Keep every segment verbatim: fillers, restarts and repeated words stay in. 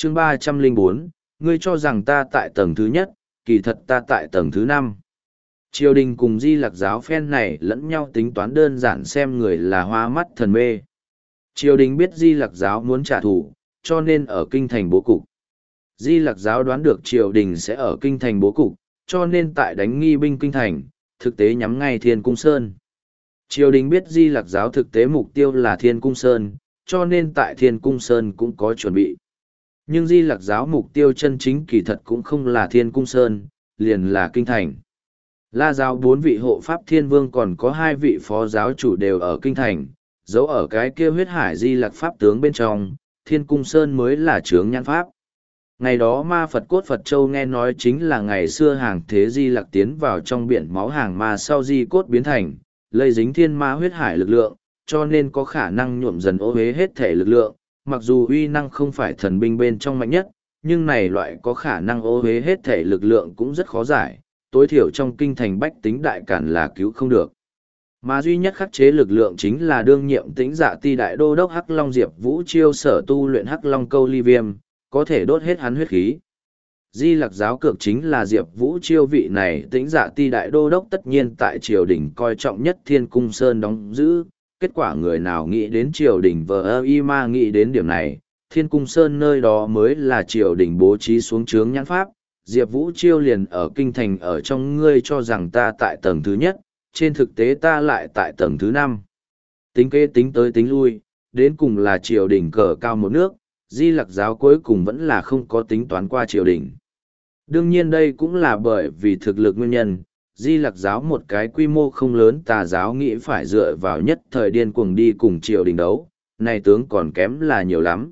chương ba trăm linh bốn, ngươi cho rằng ta tại tầng thứ nhất, kỳ thật ta tại tầng thứ năm. Triều đình cùng Di Lặc giáo phen này lẫn nhau tính toán đơn giản xem người là hoa mắt thần mê. Triều đình biết Di Lặc giáo muốn trả thù, cho nên ở kinh thành bố cục. Di Lặc giáo đoán được triều đình sẽ ở kinh thành bố cục, cho nên tại đánh nghi binh kinh thành, thực tế nhắm ngay Thiên Cung Sơn. Triều đình biết Di Lặc giáo thực tế mục tiêu là Thiên Cung Sơn, cho nên tại Thiên Cung Sơn cũng có chuẩn bị. Nhưng Di Lặc giáo mục tiêu chân chính kỳ thật cũng không là Thiên Cung Sơn, liền là kinh thành. La giáo bốn vị hộ pháp thiên vương còn có hai vị phó giáo chủ đều ở kinh thành, giấu ở cái kia huyết hải Di Lặc pháp tướng bên trong, Thiên Cung Sơn mới là chướng nhãn pháp. Ngày đó ma Phật cốt Phật Châu nghe nói chính là ngày xưa hàng thế Di Lặc tiến vào trong biển máu hàng ma sau Di cốt biến thành, lây dính thiên ma huyết hải lực lượng, cho nên có khả năng nhuộm dần ô hế hết thể lực lượng, mặc dù uy năng không phải thần binh bên trong mạnh nhất, nhưng này loại có khả năng ô hế hết thể lực lượng cũng rất khó giải, tối thiểu trong kinh thành bách tính đại cản là cứu không được. Mà duy nhất khắc chế lực lượng chính là đương nhiệm tĩnh dạ ti đại đô đốc Hắc Long Diệp Vũ Chiêu sở tu luyện Hắc Long câu ly viêm, có thể đốt hết hắn huyết khí. Di Lặc giáo cược chính là Diệp Vũ Chiêu vị này tĩnh dạ ti đại đô đốc tất nhiên tại triều đình coi trọng nhất Thiên Cung Sơn đóng giữ, kết quả người nào nghĩ đến triều đình vờ ơ y ma nghĩ đến điểm này, Thiên Cung Sơn nơi đó mới là triều đình bố trí xuống chướng nhãn pháp, Diệp Vũ Chiêu liền ở kinh thành ở trong ngươi cho rằng ta tại tầng thứ nhất, trên thực tế ta lại tại tầng thứ năm. Tính kế tính tới tính lui, đến cùng là triều đình cờ cao một nước, Di Lặc giáo cuối cùng vẫn là không có tính toán qua triều đình. Đương nhiên đây cũng là bởi vì thực lực nguyên nhân, Di Lặc giáo một cái quy mô không lớn tà giáo nghĩ phải dựa vào nhất thời điên cuồng đi cùng triều đình đấu, này tướng còn kém là nhiều lắm.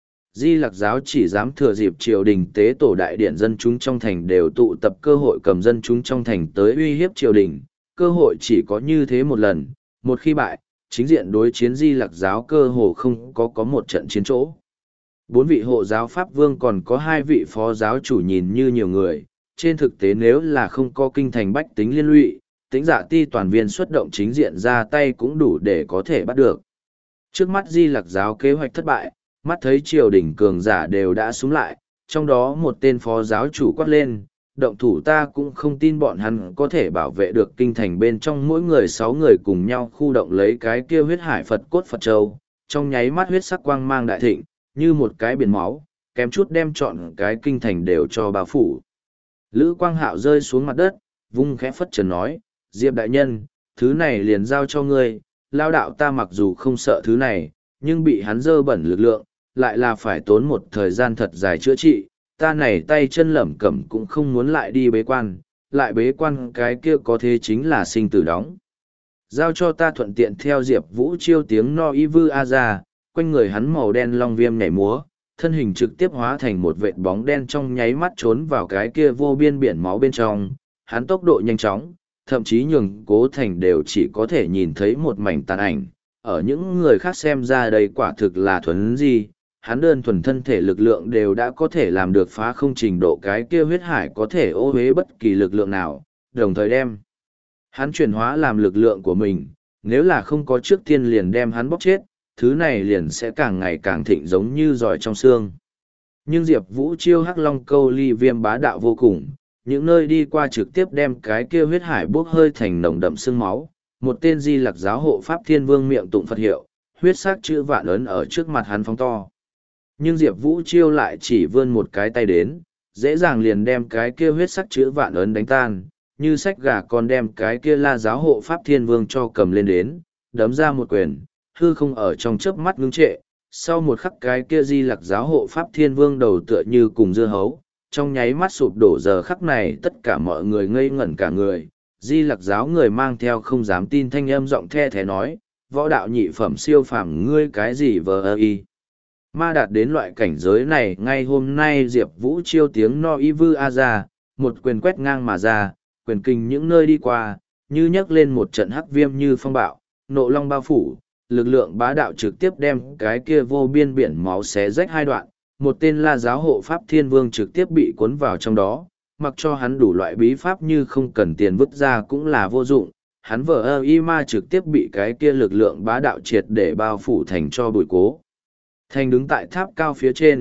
Di Lặc giáo chỉ dám thừa dịp triều đình tế tổ đại điện dân chúng trong thành đều tụ tập cơ hội cầm dân chúng trong thành tới uy hiếp triều đình, cơ hội chỉ có như thế một lần, một khi bại, chính diện đối chiến Di Lặc giáo cơ hồ không có có một trận chiến chỗ. Bốn vị hộ giáo Pháp Vương còn có hai vị phó giáo chủ nhìn như nhiều người, trên thực tế nếu là không có kinh thành bách tính liên lụy, tính dạ ti toàn viên xuất động chính diện ra tay cũng đủ để có thể bắt được. Trước mắt Di Lặc giáo kế hoạch thất bại, mắt thấy triều đình cường giả đều đã xuống lại, trong đó một tên phó giáo chủ quát lên, động thủ ta cũng không tin bọn hắn có thể bảo vệ được kinh thành bên trong mỗi người sáu người cùng nhau khu động lấy cái kia huyết hải Phật cốt Phật Châu, trong nháy mắt huyết sắc quang mang đại thịnh, như một cái biển máu, kém chút đem trọn cái kinh thành đều cho bao phủ. Lữ Quang Hạo rơi xuống mặt đất, vung khẽ phất trần nói, Diệp đại nhân, thứ này liền giao cho ngươi, lao đạo ta mặc dù không sợ thứ này, nhưng bị hắn dơ bẩn lực lượng, lại là phải tốn một thời gian thật dài chữa trị, ta này tay chân lẩm cẩm cũng không muốn lại đi bế quan, lại bế quan cái kia có thế chính là sinh tử đóng. Giao cho ta thuận tiện theo Diệp Vũ Chiêu tiếng no y vư a ra, quanh người hắn màu đen long viêm nhảy múa, thân hình trực tiếp hóa thành một vệt bóng đen trong nháy mắt trốn vào cái kia vô biên biển máu bên trong, hắn tốc độ nhanh chóng, thậm chí nhường Cố Thành đều chỉ có thể nhìn thấy một mảnh tàn ảnh, ở những người khác xem ra đây quả thực là thuần gì, hắn đơn thuần thân thể lực lượng đều đã có thể làm được phá không trình độ cái kia huyết hải có thể ô uế bất kỳ lực lượng nào, đồng thời đem hắn chuyển hóa làm lực lượng của mình, nếu là không có trước tiên liền đem hắn bóc chết, thứ này liền sẽ càng ngày càng thịnh giống như giỏi trong xương. Nhưng Diệp Vũ Chiêu Hắc Long câu ly viêm bá đạo vô cùng, những nơi đi qua trực tiếp đem cái kia huyết hải bốc hơi thành nồng đậm xương máu, một tên Di Lặc giáo hộ pháp thiên vương miệng tụng Phật hiệu, huyết sắc chữ vạn ấn ở trước mặt hắn phóng to. Nhưng Diệp Vũ Chiêu lại chỉ vươn một cái tay đến, dễ dàng liền đem cái kia huyết sắc chữ vạn ấn đánh tan, như sách gà con đem cái kia La giáo hộ pháp thiên vương cho cầm lên đến, đấm ra một quyền, hư không ở trong chớp mắt ngưng trệ, sau một khắc cái kia Di Lặc giáo hộ pháp thiên vương đầu tựa như cùng dưa hấu, trong nháy mắt sụp đổ giờ khắc này tất cả mọi người ngây ngẩn cả người, Di Lặc giáo người mang theo không dám tin thanh âm giọng the thế nói, võ đạo nhị phẩm siêu phàm ngươi cái gì vờ ơ y. Ma đạt đến loại cảnh giới này ngay hôm nay Diệp Vũ Chiêu tiếng no y vư a ra, một quyền quét ngang mà ra, quyền kinh những nơi đi qua, như nhấc lên một trận hắc viêm như phong bạo, nộ long bao phủ, lực lượng bá đạo trực tiếp đem cái kia vô biên biển máu xé rách hai đoạn, một tên La giáo hộ pháp thiên vương trực tiếp bị cuốn vào trong đó, mặc cho hắn đủ loại bí pháp như không cần tiền vứt ra cũng là vô dụng, hắn vờ ơ y ma trực tiếp bị cái kia lực lượng bá đạo triệt để bao phủ thành cho bụi cố. Thành đứng tại tháp cao phía trên,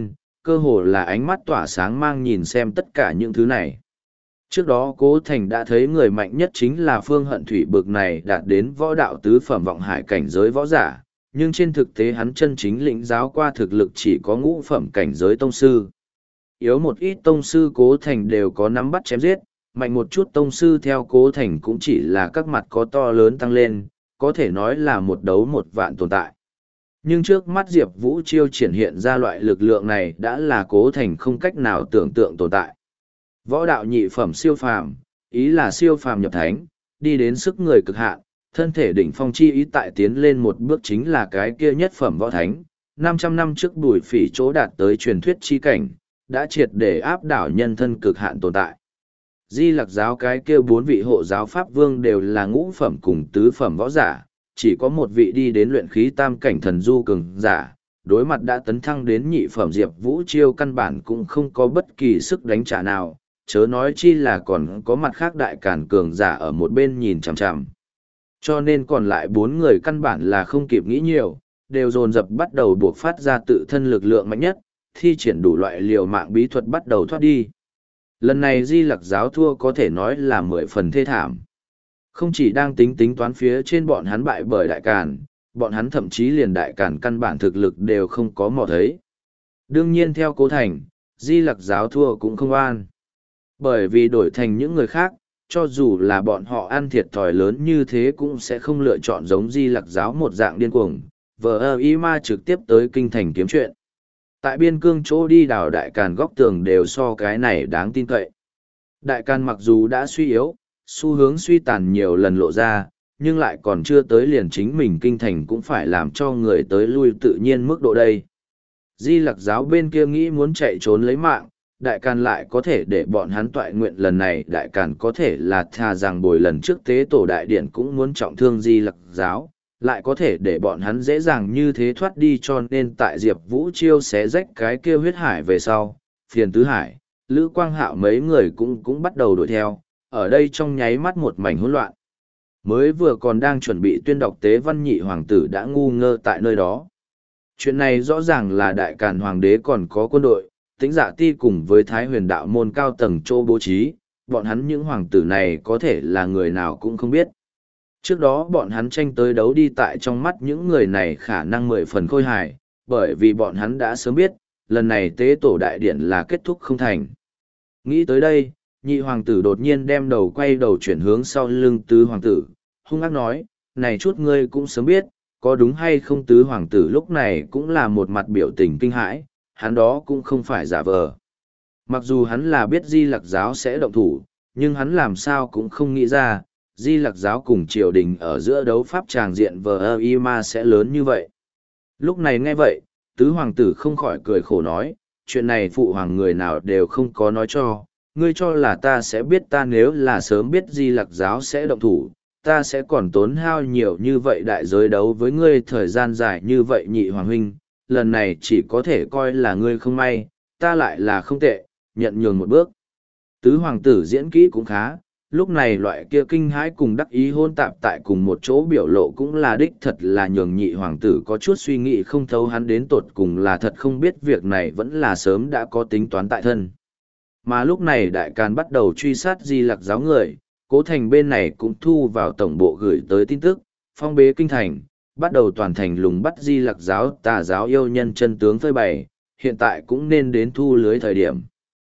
cơ hồ là ánh mắt tỏa sáng mang nhìn xem tất cả những thứ này. Trước đó Cố Thành đã thấy người mạnh nhất chính là Phương Hận Thủy bực này đạt đến võ đạo tứ phẩm vọng hải cảnh giới võ giả, nhưng trên thực tế hắn chân chính lĩnh giáo qua thực lực chỉ có ngũ phẩm cảnh giới tông sư. Yếu một ít tông sư Cố Thành đều có nắm bắt chém giết, mạnh một chút tông sư theo Cố Thành cũng chỉ là các mặt có to lớn tăng lên, có thể nói là một đấu một vạn tồn tại. Nhưng trước mắt Diệp Vũ Chiêu triển hiện ra loại lực lượng này đã là Cố Thành không cách nào tưởng tượng tồn tại. Võ đạo nhị phẩm siêu phàm, ý là siêu phàm nhập thánh, đi đến sức người cực hạn, thân thể đỉnh phong chi ý tại tiến lên một bước chính là cái kia nhất phẩm võ thánh. năm trăm năm trước Bùi Phỉ chỗ đạt tới truyền thuyết chi cảnh, đã triệt để áp đảo nhân thân cực hạn tồn tại. Di Lặc giáo cái kia bốn vị hộ giáo pháp vương đều là ngũ phẩm cùng tứ phẩm võ giả, chỉ có một vị đi đến luyện khí tam cảnh thần du cường giả, đối mặt đã tấn thăng đến nhị phẩm Diệp Vũ Chiêu căn bản cũng không có bất kỳ sức đánh trả nào, chớ nói chi là còn có mặt khác đại càn cường giả ở một bên nhìn chằm chằm. Cho nên còn lại bốn người căn bản là không kịp nghĩ nhiều, đều dồn dập bắt đầu buộc phát ra tự thân lực lượng mạnh nhất, thi triển đủ loại liều mạng bí thuật bắt đầu thoát đi. Lần này Di Lặc giáo thua có thể nói là mười phần thê thảm. Không chỉ đang tính tính toán phía trên bọn hắn bại bởi đại càn, bọn hắn thậm chí liền đại càn căn bản thực lực đều không có mò thấy. Đương nhiên theo Cố Thành, Di Lặc giáo thua cũng không oan. Bởi vì đổi thành những người khác, cho dù là bọn họ ăn thiệt thòi lớn như thế cũng sẽ không lựa chọn giống Di Lặc giáo một dạng điên cuồng, vờ ơ y ma trực tiếp tới kinh thành kiếm chuyện. Tại biên cương chỗ đi đào đại càn góc tường đều so cái này đáng tin cậy. Đại càn mặc dù đã suy yếu, xu hướng suy tàn nhiều lần lộ ra, nhưng lại còn chưa tới liền chính mình kinh thành cũng phải làm cho người tới lui tự nhiên mức độ đây. Di Lặc giáo bên kia nghĩ muốn chạy trốn lấy mạng, đại càn lại có thể để bọn hắn toại nguyện lần này đại càn có thể là thà rằng bồi lần trước tế tổ đại điện cũng muốn trọng thương Di Lặc giáo, lại có thể để bọn hắn dễ dàng như thế thoát đi cho nên tại Diệp Vũ Chiêu xé rách cái kia huyết hải về sau, phiền tứ hải, Lữ Quang Hạo mấy người cũng cũng bắt đầu đuổi theo, ở đây trong nháy mắt một mảnh hỗn loạn. Mới vừa còn đang chuẩn bị tuyên đọc tế văn nhị hoàng tử đã ngu ngơ tại nơi đó. Chuyện này rõ ràng là đại càn hoàng đế còn có quân đội, Tĩnh Dạ Ti cùng với Thái Huyền đạo môn cao tầng chỗ bố trí, bọn hắn những hoàng tử này có thể là người nào cũng không biết. Trước đó bọn hắn tranh tới đấu đi tại trong mắt những người này khả năng mười phần khôi hài, bởi vì bọn hắn đã sớm biết, lần này tế tổ đại điển là kết thúc không thành. Nghĩ tới đây, nhị hoàng tử đột nhiên đem đầu quay đầu chuyển hướng sau lưng tứ hoàng tử, hung ác nói, này chút ngươi cũng sớm biết, có đúng hay không tứ hoàng tử lúc này cũng là một mặt biểu tình kinh hãi, hắn đó cũng không phải giả vờ. Mặc dù hắn là biết Di Lặc giáo sẽ động thủ, nhưng hắn làm sao cũng không nghĩ ra, Di Lặc giáo cùng triều đình ở giữa đấu pháp tràng diện vờ ơ y ma sẽ lớn như vậy. Lúc này nghe vậy, tứ hoàng tử không khỏi cười khổ nói, chuyện này phụ hoàng người nào đều không có nói cho, ngươi cho là ta sẽ biết ta nếu là sớm biết Di Lặc giáo sẽ động thủ, ta sẽ còn tốn hao nhiều như vậy đại giới đấu với ngươi thời gian dài như vậy nhị hoàng huynh, lần này chỉ có thể coi là ngươi không may, ta lại là không tệ, nhận nhường một bước. Tứ hoàng tử diễn kỹ cũng khá, lúc này loại kia kinh hãi cùng đắc ý hôn tạp tại cùng một chỗ biểu lộ cũng là đích thật là nhường nhị hoàng tử có chút suy nghĩ không thấu hắn đến tột cùng là thật không biết việc này vẫn là sớm đã có tính toán tại thân. Mà lúc này đại càn bắt đầu truy sát Di Lặc giáo người, Cố Thành bên này cũng thu vào tổng bộ gửi tới tin tức, phong bế kinh thành, bắt đầu toàn thành lùng bắt Di Lặc giáo tà giáo yêu nhân chân tướng phơi bày, hiện tại cũng nên đến thu lưới thời điểm.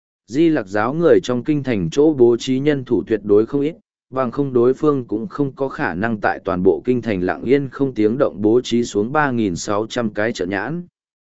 Di Lặc giáo người trong kinh thành chỗ bố trí nhân thủ tuyệt đối không ít, bằng không đối phương cũng không có khả năng tại toàn bộ kinh thành lặng yên không tiếng động bố trí xuống ba nghìn sáu trăm cái trận nhãn.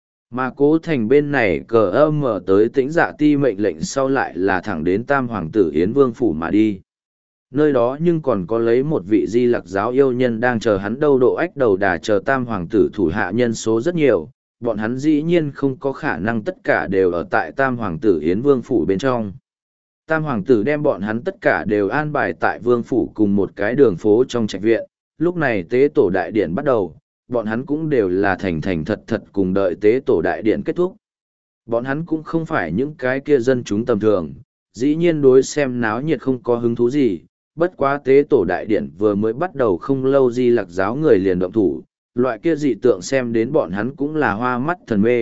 Mà Cố Thành bên này cờ âm mở tới Tĩnh Dạ Ti mệnh lệnh sau lại là thẳng đến Tam Hoàng tử Yến Vương Phủ mà đi. Nơi đó nhưng còn có lấy một vị Di Lặc giáo yêu nhân đang chờ hắn đâu độ ách đầu đà chờ Tam Hoàng tử thủ hạ nhân số rất nhiều, bọn hắn dĩ nhiên không có khả năng tất cả đều ở tại Tam Hoàng tử Yến Vương Phủ bên trong. Tam Hoàng tử đem bọn hắn tất cả đều an bài tại Vương Phủ cùng một cái đường phố trong trạch viện, lúc này tế tổ đại điển bắt đầu, bọn hắn cũng đều là thành thành thật thật cùng đợi tế tổ đại điển kết thúc. Bọn hắn cũng không phải những cái kia dân chúng tầm thường, dĩ nhiên đối xem náo nhiệt không có hứng thú gì, bất quá tế tổ đại điển vừa mới bắt đầu không lâu Di Lặc giáo người liền động thủ, loại kia dị tượng xem đến bọn hắn cũng là hoa mắt thần mê,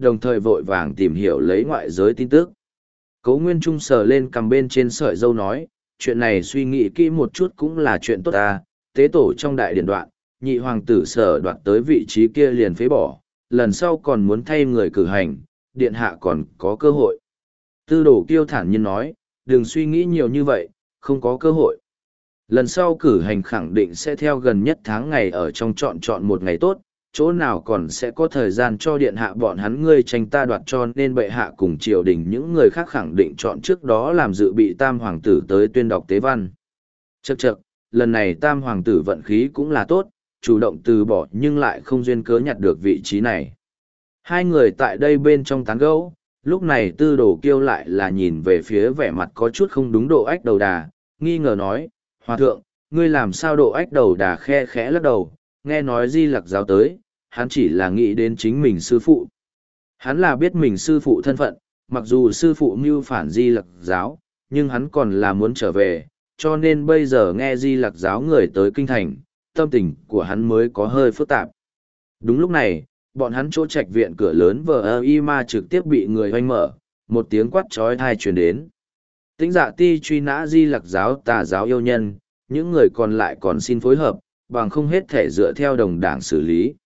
đồng thời vội vàng tìm hiểu lấy ngoại giới tin tức. Cố Nguyên Trung sờ lên cầm bên trên sợi dâu nói, chuyện này suy nghĩ kỹ một chút cũng là chuyện tốt ta, tế tổ trong đại điện đoạn, nhị hoàng tử sở đoạt tới vị trí kia liền phế bỏ, lần sau còn muốn thay người cử hành, điện hạ còn có cơ hội. Tư Đồ Kiêu thản nhiên nói, đừng suy nghĩ nhiều như vậy, không có cơ hội. Lần sau cử hành khẳng định sẽ theo gần nhất tháng ngày ở trong chọn chọn một ngày tốt, chỗ nào còn sẽ có thời gian cho điện hạ bọn hắn ngươi tranh ta đoạt, cho nên bệ hạ cùng triều đình những người khác khẳng định chọn trước đó làm dự bị tam hoàng tử tới tuyên đọc tế văn. Chậc chậc, lần này tam hoàng tử vận khí cũng là tốt, chủ động từ bỏ nhưng lại không duyên cớ nhặt được vị trí này. Hai người tại đây bên trong tán gẫu, lúc này Tư Đồ Kiêu lại là nhìn về phía vẻ mặt có chút không đúng Độ Ách Đầu Đà, nghi ngờ nói, Hòa thượng, ngươi làm sao Độ Ách Đầu Đà khe khẽ lắc đầu, nghe nói Di Lặc giáo tới, hắn chỉ là nghĩ đến chính mình sư phụ. Hắn là biết mình sư phụ thân phận, mặc dù sư phụ mưu phản Di Lặc giáo, nhưng hắn còn là muốn trở về, cho nên bây giờ nghe Di Lặc giáo người tới kinh thành, tâm tình của hắn mới có hơi phức tạp. Đúng lúc này, bọn hắn chỗ trạch viện cửa lớn vờ ơ y ma trực tiếp bị người hoanh mở, một tiếng quát trói thai truyền đến. Tĩnh Dạ Ti truy nã Di Lặc giáo tà giáo yêu nhân, những người còn lại còn xin phối hợp, bằng không hết thể dựa theo đồng đảng xử lý.